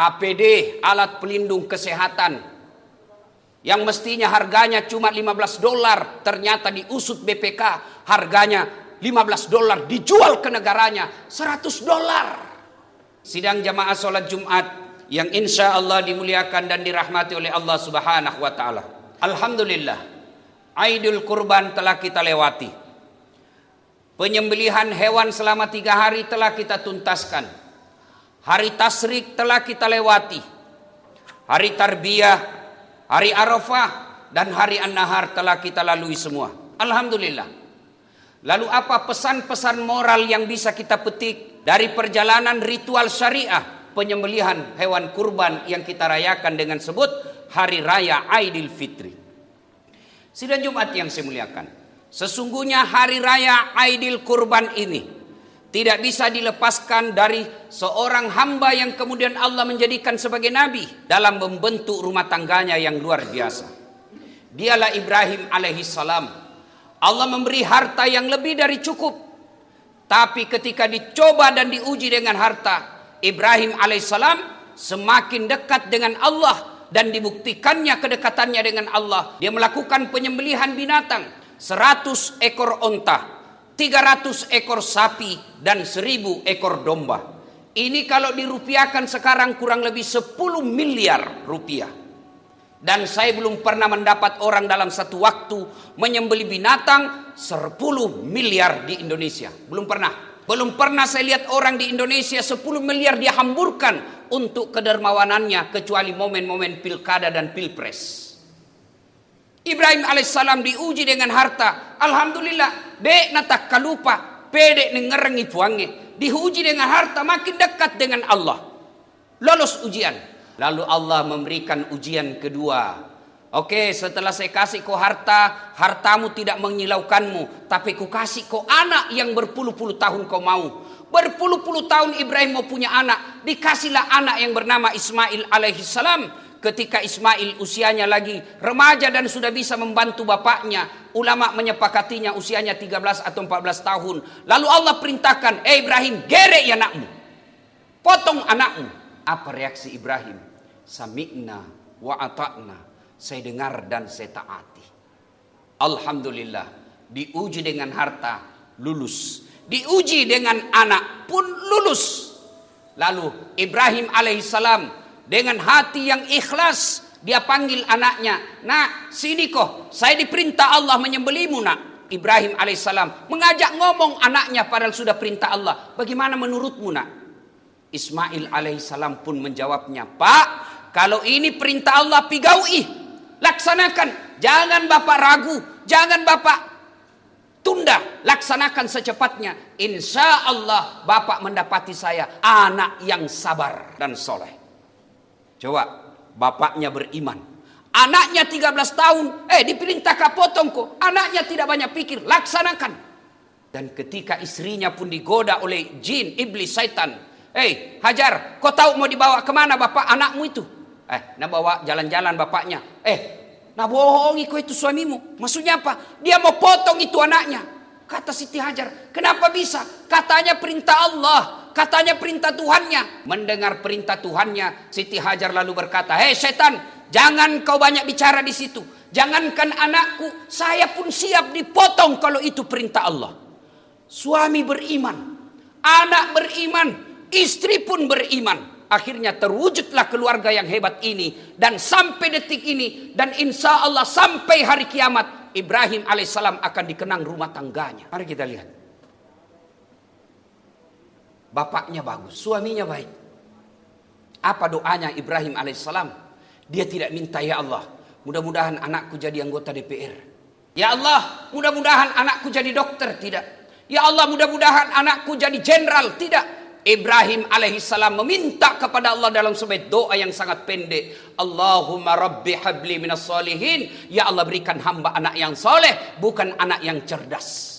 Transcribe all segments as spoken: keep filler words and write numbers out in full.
A P D, alat pelindung kesehatan, yang mestinya harganya cuma lima belas dolar, ternyata diusut B P K, harganya lima belas dolar, dijual ke negaranya seratus dolar. Sidang jamaah sholat Jumat yang insya Allah dimuliakan dan dirahmati oleh Allah Subhanahu wa Ta'ala. Alhamdulillah, Aidul Kurban telah kita lewati. Penyembelihan hewan selama tiga hari telah kita tuntaskan. Hari Tasyrik telah kita lewati. Hari Tarbiyah, hari Arafah, dan hari An-Nahar telah kita lalui semua. Alhamdulillah. Lalu apa pesan-pesan moral yang bisa kita petik dari perjalanan ritual syariah penyembelihan hewan kurban yang kita rayakan dengan sebut Hari Raya Aidil Fitri? Sidang Jumat yang saya muliakan, sesungguhnya Hari Raya Aidil Kurban ini tidak bisa dilepaskan dari seorang hamba yang kemudian Allah menjadikan sebagai nabi dalam membentuk rumah tangganya yang luar biasa. Dialah Ibrahim alaihissalam. Allah memberi harta yang lebih dari cukup. Tapi ketika dicoba dan diuji dengan harta, Ibrahim alaihissalam semakin dekat dengan Allah dan dibuktikannya kedekatannya dengan Allah. Dia melakukan penyembelihan binatang, seratus ekor onta, tiga ratus ekor sapi, dan seribu ekor domba. Ini kalau dirupiahkan sekarang kurang lebih sepuluh miliar rupiah. Dan saya belum pernah mendapat orang dalam satu waktu menyembelih binatang sepuluh miliar di Indonesia. Belum pernah. Belum pernah saya lihat orang di Indonesia sepuluh miliar dia hamburkan untuk kedermawanannya, kecuali momen-momen pilkada dan pilpres. Ibrahim alaihissalam diuji dengan harta. Alhamdulillah, be natak kalupa, pede nengerengi puange. Diuji dengan harta, makin dekat dengan Allah. Lolos ujian. Lalu Allah memberikan ujian kedua. Oke, setelah saya kasih kau harta, hartamu tidak menyilaukanmu, tapi ku kasih kau anak yang berpuluh-puluh tahun kau mau. Berpuluh-puluh tahun Ibrahim mau punya anak, dikasihlah anak yang bernama Ismail alaihissalam. Ketika Ismail usianya lagi remaja dan sudah bisa membantu bapaknya, ulama menyepakatinya usianya tiga belas atau empat belas tahun. Lalu Allah perintahkan, eh Ibrahim, gerek anakmu, potong anakmu. Apa reaksi Ibrahim? Sami'na wa ata'na. Saya dengar dan saya taati. Alhamdulillah. Diuji dengan harta, lulus. Diuji dengan anak pun lulus. Lalu Ibrahim alaihissalam dengan hati yang ikhlas, dia panggil anaknya. Nak, sini kok. Saya diperintah Allah menyembelihmu, nak. Ibrahim alaihissalam mengajak ngomong anaknya padahal sudah perintah Allah. Bagaimana menurutmu, nak? Ismail alaihissalam pun menjawabnya, Pak, kalau ini perintah Allah pigaui, laksanakan. Jangan bapak ragu, jangan bapak tunda, laksanakan secepatnya. Insya Allah bapak mendapati saya anak yang sabar dan soleh. Coba, bapaknya beriman. Anaknya tiga belas tahun, eh diperintahkan potong kok. Anaknya tidak banyak pikir, laksanakan. Dan ketika istrinya pun digoda oleh jin, iblis, syaitan. Hei Hajar, kau tahu mau dibawa kemana bapak anakmu itu? Eh, nak bawa jalan-jalan bapaknya. Eh, nak bohongi kau itu suamimu. Maksudnya apa? Dia mau potong itu anaknya. Kata Siti Hajar, kenapa bisa? Katanya perintah Allah, katanya perintah Tuhannya. Mendengar perintah Tuhannya, Siti Hajar lalu berkata, hei setan, jangan kau banyak bicara di situ. Jangankan anakku, saya pun siap dipotong kalau itu perintah Allah. Suami beriman, anak beriman, istri pun beriman. Akhirnya terwujudlah keluarga yang hebat ini. Dan sampai detik ini, dan insya Allah sampai hari kiamat, Ibrahim alaihissalam akan dikenang rumah tangganya. Mari kita lihat. Bapaknya bagus, suaminya baik. Apa doanya Ibrahim alaihissalam? Dia tidak minta, ya Allah, mudah-mudahan anakku jadi anggota D P R. Ya Allah, mudah-mudahan anakku jadi dokter. Tidak. Ya Allah, mudah-mudahan anakku jadi jenderal. Tidak. Ibrahim alaihissalam meminta kepada Allah dalam sebuah doa yang sangat pendek. Allahumma rabbi habli minas solihin. Ya Allah, berikan hamba anak yang soleh, bukan anak yang cerdas.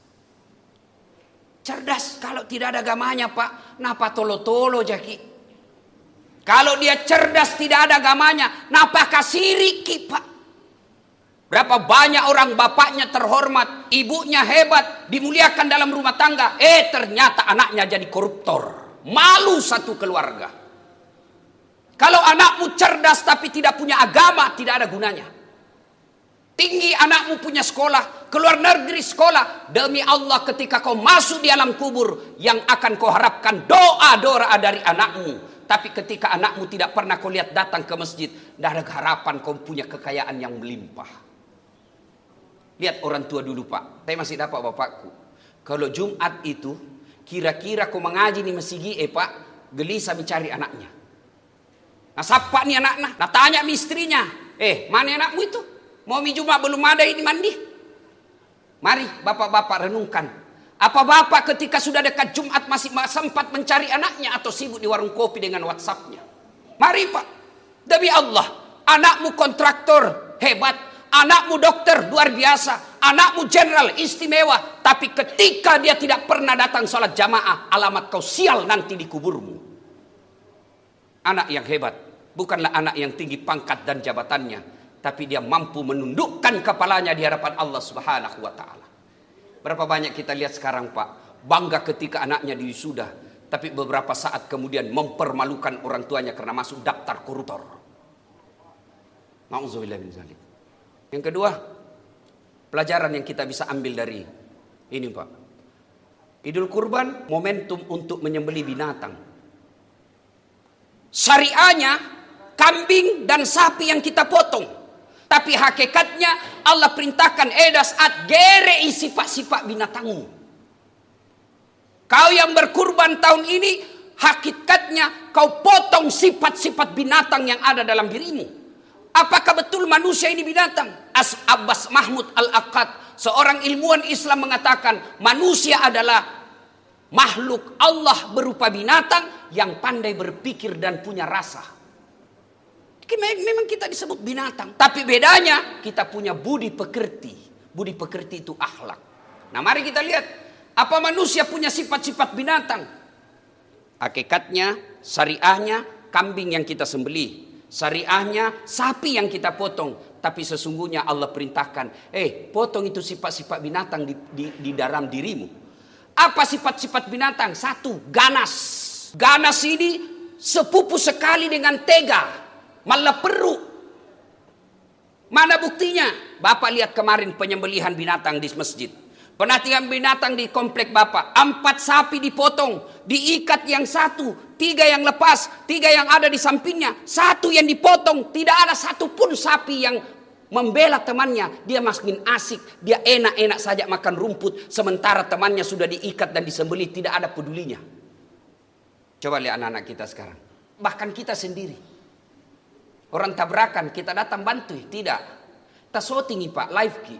Cerdas kalau tidak ada agamanya, Pak. Napa tolo-tolo jaki? Kalau dia cerdas tidak ada agamanya, napa kasiriki, Pak? Berapa banyak orang bapaknya terhormat, ibunya hebat, dimuliakan dalam rumah tangga. Eh ternyata anaknya jadi koruptor. Malu satu keluarga. Kalau anakmu cerdas tapi tidak punya agama, tidak ada gunanya. Tinggi anakmu punya sekolah, keluar negeri sekolah, demi Allah ketika kau masuk di alam kubur, yang akan kau harapkan doa-doa dari anakmu. Tapi ketika anakmu tidak pernah kau lihat datang ke masjid, tidak ada harapan kau punya kekayaan yang melimpah. Lihat orang tua dulu Pak, saya masih dapat bapakku. Kalau Jumat itu, kira-kira kau mengaji di masjid eh Pak, gelisah mencari anaknya. Nah sapa nih anak-anak, nah tanya istrinya, eh mana anakmu itu? Mau mi Jumat belum ada ini mandi? Mari bapak-bapak renungkan. Apa bapak ketika sudah dekat Jumat masih sempat mencari anaknya atau sibuk di warung kopi dengan WhatsAppnya? Mari Pak, demi Allah, anakmu kontraktor hebat, anakmu dokter luar biasa, anakmu jenderal istimewa, tapi ketika dia tidak pernah datang sholat jamaah, alamat kau sial nanti di kuburmu. Anak yang hebat bukanlah anak yang tinggi pangkat dan jabatannya, tapi dia mampu menundukkan kepalanya di hadapan Allah Subhanahu wa taala. Berapa banyak kita lihat sekarang Pak, bangga ketika anaknya diwisuda, tapi beberapa saat kemudian mempermalukan orang tuanya karena masuk daftar koruptor. Nauzubillah min zalik. Yang kedua, pelajaran yang kita bisa ambil dari ini Pak. Idul Kurban momentum untuk menyembelih binatang. Syariahnya kambing dan sapi yang kita potong. Tapi hakikatnya Allah perintahkan edas at gerei sifat-sifat binatangmu. Kau yang berkurban tahun ini, hakikatnya kau potong sifat-sifat binatang yang ada dalam dirimu. Apakah betul manusia ini binatang? As Abbas Mahmud Al-Aqad, seorang ilmuwan Islam mengatakan manusia adalah makhluk Allah berupa binatang yang pandai berpikir dan punya rasa. Memang kita disebut binatang, tapi bedanya kita punya budi pekerti. Budi pekerti itu akhlak. Nah mari kita lihat, apa manusia punya sifat-sifat binatang? Hakikatnya, syariahnya kambing yang kita sembelih, syariahnya sapi yang kita potong. Tapi sesungguhnya Allah perintahkan, eh potong itu sifat-sifat binatang di, di, di dalam dirimu. Apa sifat-sifat binatang? Satu, ganas. Ganas ini sepupu sekali dengan tega, malah perlu. Mana buktinya? Bapak lihat kemarin penyembelihan binatang di masjid. Penatian binatang di komplek Bapak. Empat sapi dipotong, diikat yang satu, tiga yang lepas, tiga yang ada di sampingnya, satu yang dipotong. Tidak ada satupun sapi yang membela temannya. Dia makin asik, dia enak-enak saja makan rumput, sementara temannya sudah diikat dan disembelih, tidak ada pedulinya. Coba lihat anak-anak kita sekarang, bahkan kita sendiri, orang tabrakan kita datang bantu, tidak, kita shooting Pak, live ki.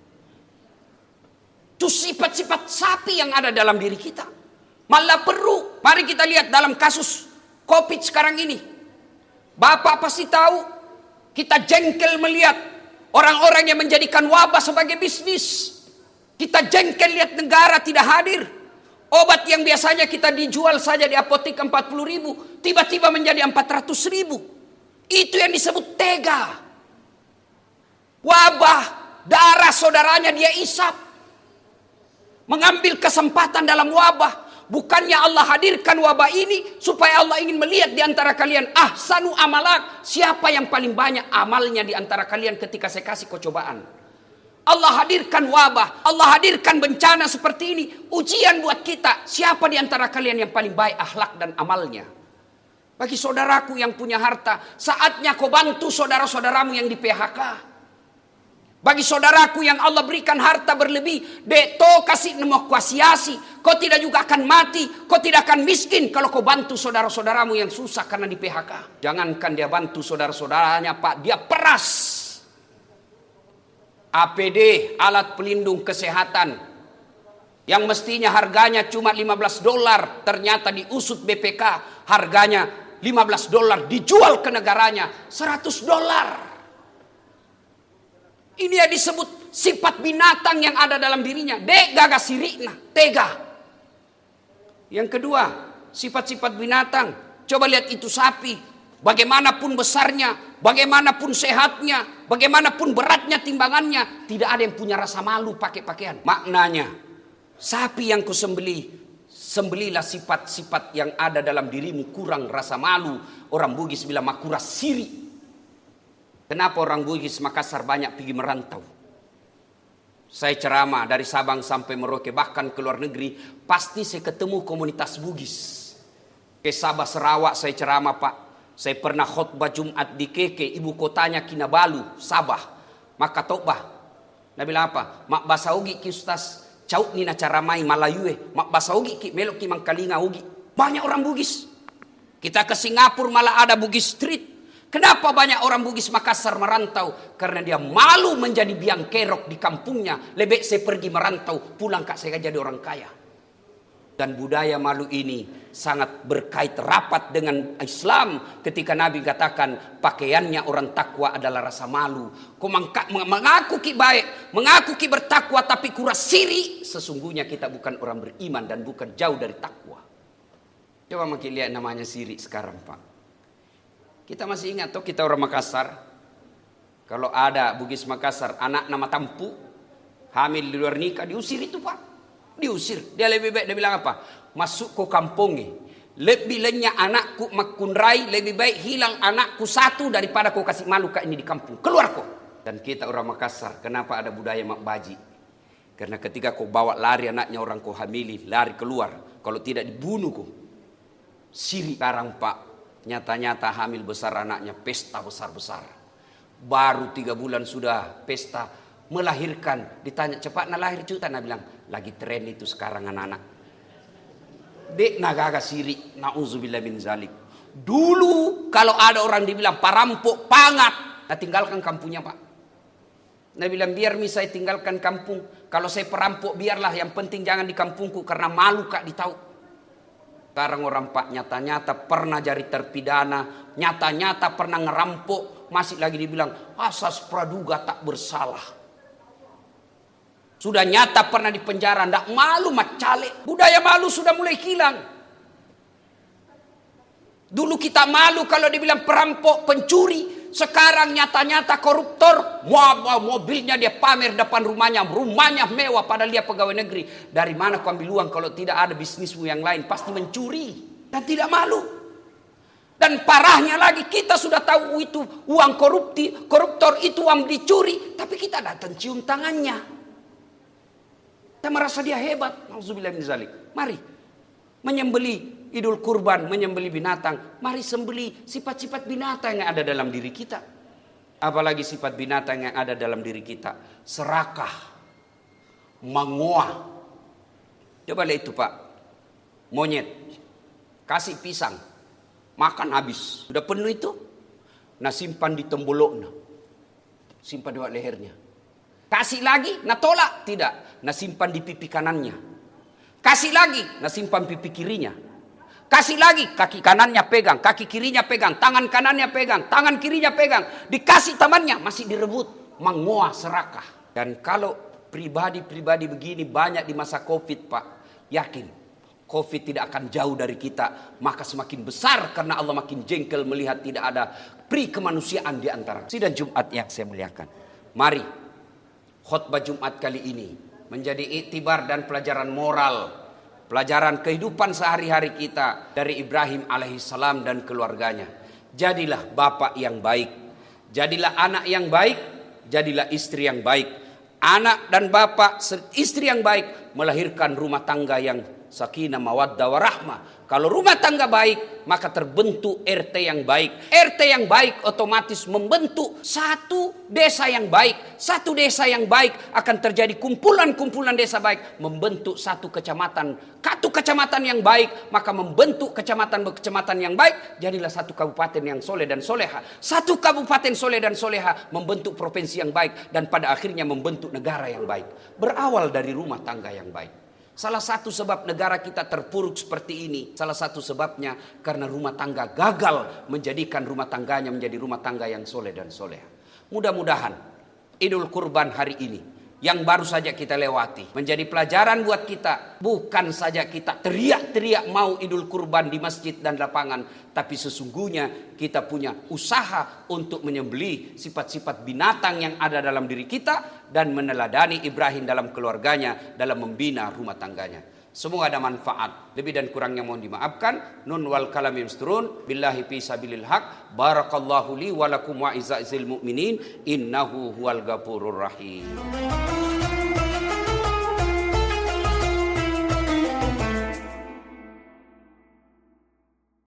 Itu sifat-sifat sapi yang ada dalam diri kita, malah perlu. Mari kita lihat dalam kasus COVID sekarang ini, Bapak pasti tahu, kita jengkel melihat orang-orang yang menjadikan wabah sebagai bisnis. Kita jengkel lihat negara tidak hadir. Obat yang biasanya kita dijual saja di apotek empat puluh ribu, tiba-tiba menjadi empat ratus ribu. Itu yang disebut tega. Wabah, darah saudaranya dia isap. Mengambil kesempatan dalam wabah. Bukannya Allah hadirkan wabah ini supaya Allah ingin melihat di antara kalian, ahsanu amalak, siapa yang paling banyak amalnya di antara kalian ketika saya kasih kecobaan. Allah hadirkan wabah, Allah hadirkan bencana seperti ini, ujian buat kita. Siapa di antara kalian yang paling baik akhlak dan amalnya? Bagi saudaraku yang punya harta, saatnya kau bantu saudara-saudaramu yang di P H K. Bagi saudaraku yang Allah berikan harta berlebih, deto kasih nemu kuasiasi, kau tidak juga akan mati, kau tidak akan miskin kalau kau bantu saudara-saudaramu yang susah karena di P H K. Jangankan dia bantu saudara-saudaranya Pak, dia peras. A P D, alat pelindung kesehatan, yang mestinya harganya cuma lima belas dolar, ternyata diusut B P K, harganya lima belas dolar, dijual ke negaranya seratus dolar. Ini yang disebut sifat binatang yang ada dalam dirinya. Dek gagas sirikna, tega. Yang kedua, sifat-sifat binatang. Coba lihat itu sapi. Bagaimanapun besarnya, bagaimanapun sehatnya, bagaimanapun beratnya timbangannya, tidak ada yang punya rasa malu pakai pakaian. Maknanya, sapi yang kusembelih Sembelilah sifat-sifat yang ada dalam dirimu, kurang rasa malu. Orang Bugis bilang makura siri. Kenapa orang Bugis Makassar banyak pergi merantau? Saya ceramah dari Sabang sampai Merauke, bahkan ke luar negeri, pasti saya ketemu komunitas Bugis. Ke Sabah, Sarawak saya ceramah Pak. Saya pernah khutbah Jumat di Keke, ibu kotanya Kinabalu, Sabah. Maka tokbah. Nabi bilang apa? Mak basaugi ki ustaz, cauk ni na cara mai Malayue. Mak basaugi ki melok ki Mangkalinga ugi. Banyak orang Bugis. Kita ke Singapura malah ada Bugis Street. Kenapa banyak orang Bugis Makassar merantau? Karena dia malu menjadi biang kerok di kampungnya. Lebih saya pergi merantau, pulang kak saya jadi orang kaya. Dan budaya malu ini sangat berkait rapat dengan Islam. Ketika Nabi katakan pakaiannya orang takwa adalah rasa malu. Kau mengaku ki baik, mengaku ki bertakwa tapi kuras siri. Sesungguhnya kita bukan orang beriman dan bukan jauh dari takwa. Coba makin lihat namanya siri sekarang Pak. Kita masih ingat tuh kita orang Makassar. Kalau ada Bugis Makassar anak nama Tampu hamil di luar nikah diusir itu Pak. Diusir. Dia lebih baik dia bilang apa? Masuk ke kampungnya. Lebih lenyap anakku makunrai, lebih baik hilang anakku satu daripada kau kasih malu kak ini di kampung. Keluar kau. Dan kita orang Makassar, kenapa ada budaya mak baji? Karena ketika kau bawa lari anaknya orang kau hamili, lari keluar. Kalau tidak dibunuh kau. Siri sekarang Pak. Nyata-nyata hamil besar anaknya, pesta besar-besar. Baru tiga bulan sudah pesta, melahirkan. Ditanya cepat nak lahir cuta, nak bilang lagi tren itu sekarang anak-anak. Dek nagaga siri, na'udzubillah min zalik. Dulu kalau ada orang dibilang parampok, pangat, nah tinggalkan kampungnya Pak. Nah bilang biar mi saya tinggalkan kampung. Kalau saya perampok biarlah, yang penting jangan di kampungku karena malu kak ditahu. Sekarang orang Pak nyata-nyata pernah jadi terpidana, nyata-nyata pernah ngerampok, masih lagi dibilang asas praduga tak bersalah. Sudah nyata pernah di penjara, ndak malu macale. Budaya malu sudah mulai hilang. Dulu kita malu kalau dibilang perampok, pencuri. Sekarang nyata-nyata koruptor. Wah, mobilnya dia pamer depan rumahnya. Rumahnya mewah padahal dia pegawai negeri. Dari mana kau ambil uang kalau tidak ada bisnismu yang lain? Pasti mencuri. Dan tidak malu. Dan parahnya lagi kita sudah tahu itu uang korupti. Koruptor itu uang dicuri. Tapi kita datang cium tangannya. Kita merasa dia hebat. Nauzubillah min zalik. Mari menyembeli Idul Kurban, menyembeli binatang. Mari sembeli sifat-sifat binatang yang ada dalam diri kita. Apalagi sifat binatang yang ada dalam diri kita. Serakah, mengoah. Coba lihat itu Pak. Monyet, kasih pisang, makan habis. Sudah penuh itu. Nah simpan di temboloknya. Simpan di lehernya. Kasih lagi, nah tolak. Tidak, nah simpan di pipi kanannya. Kasih lagi, nah simpan pipi kirinya. Kasih lagi, kaki kanannya pegang, kaki kirinya pegang, tangan kanannya pegang, tangan kirinya pegang. Dikasih temannya, masih direbut. Mengoah serakah. Dan kalau pribadi-pribadi begini banyak di masa Covid Pak. Yakin, Covid tidak akan jauh dari kita. Maka semakin besar karena Allah makin jengkel melihat tidak ada pri kemanusiaan di antara. Sidang Jumat yang saya muliakan. Mari, khutbah Jumat kali ini menjadi iktibar dan pelajaran moral. Pelajaran kehidupan sehari-hari kita dari Ibrahim alaihissalam dan keluarganya. Jadilah bapak yang baik. Jadilah anak yang baik. Jadilah istri yang baik. Anak dan bapak, istri yang baik melahirkan rumah tangga yang sakinah, mawaddah, warahmah. Kalau rumah tangga baik, maka terbentuk R T yang baik. R T yang baik otomatis membentuk satu desa yang baik. Satu desa yang baik akan terjadi kumpulan-kumpulan desa baik. Membentuk satu kecamatan. Satu kecamatan yang baik, maka membentuk kecamatan-kecamatan yang baik. Jadilah satu kabupaten yang soleh dan soleha. Satu kabupaten soleh dan soleha membentuk provinsi yang baik. Dan pada akhirnya membentuk negara yang baik. Berawal dari rumah tangga yang baik. Salah satu sebab negara kita terpuruk seperti ini, salah satu sebabnya karena rumah tangga gagal menjadikan rumah tangganya menjadi rumah tangga yang soleh dan soleha. Mudah-mudahan Idul Kurban hari ini yang baru saja kita lewati menjadi pelajaran buat kita. Bukan saja kita teriak-teriak mau Idul Kurban di masjid dan lapangan, tapi sesungguhnya kita punya usaha untuk menyembelih sifat-sifat binatang yang ada dalam diri kita dan meneladani Ibrahim dalam keluarganya dalam membina rumah tangganya. Semoga ada manfaat. Lebih dan kurangnya mohon dimaafkan. Nun wal kalam yamsturun. Billahi fi sabilil haq. Barakallahu li wa lakum wa izza'il mu'minin. Innahu huwal ghafurur rahim.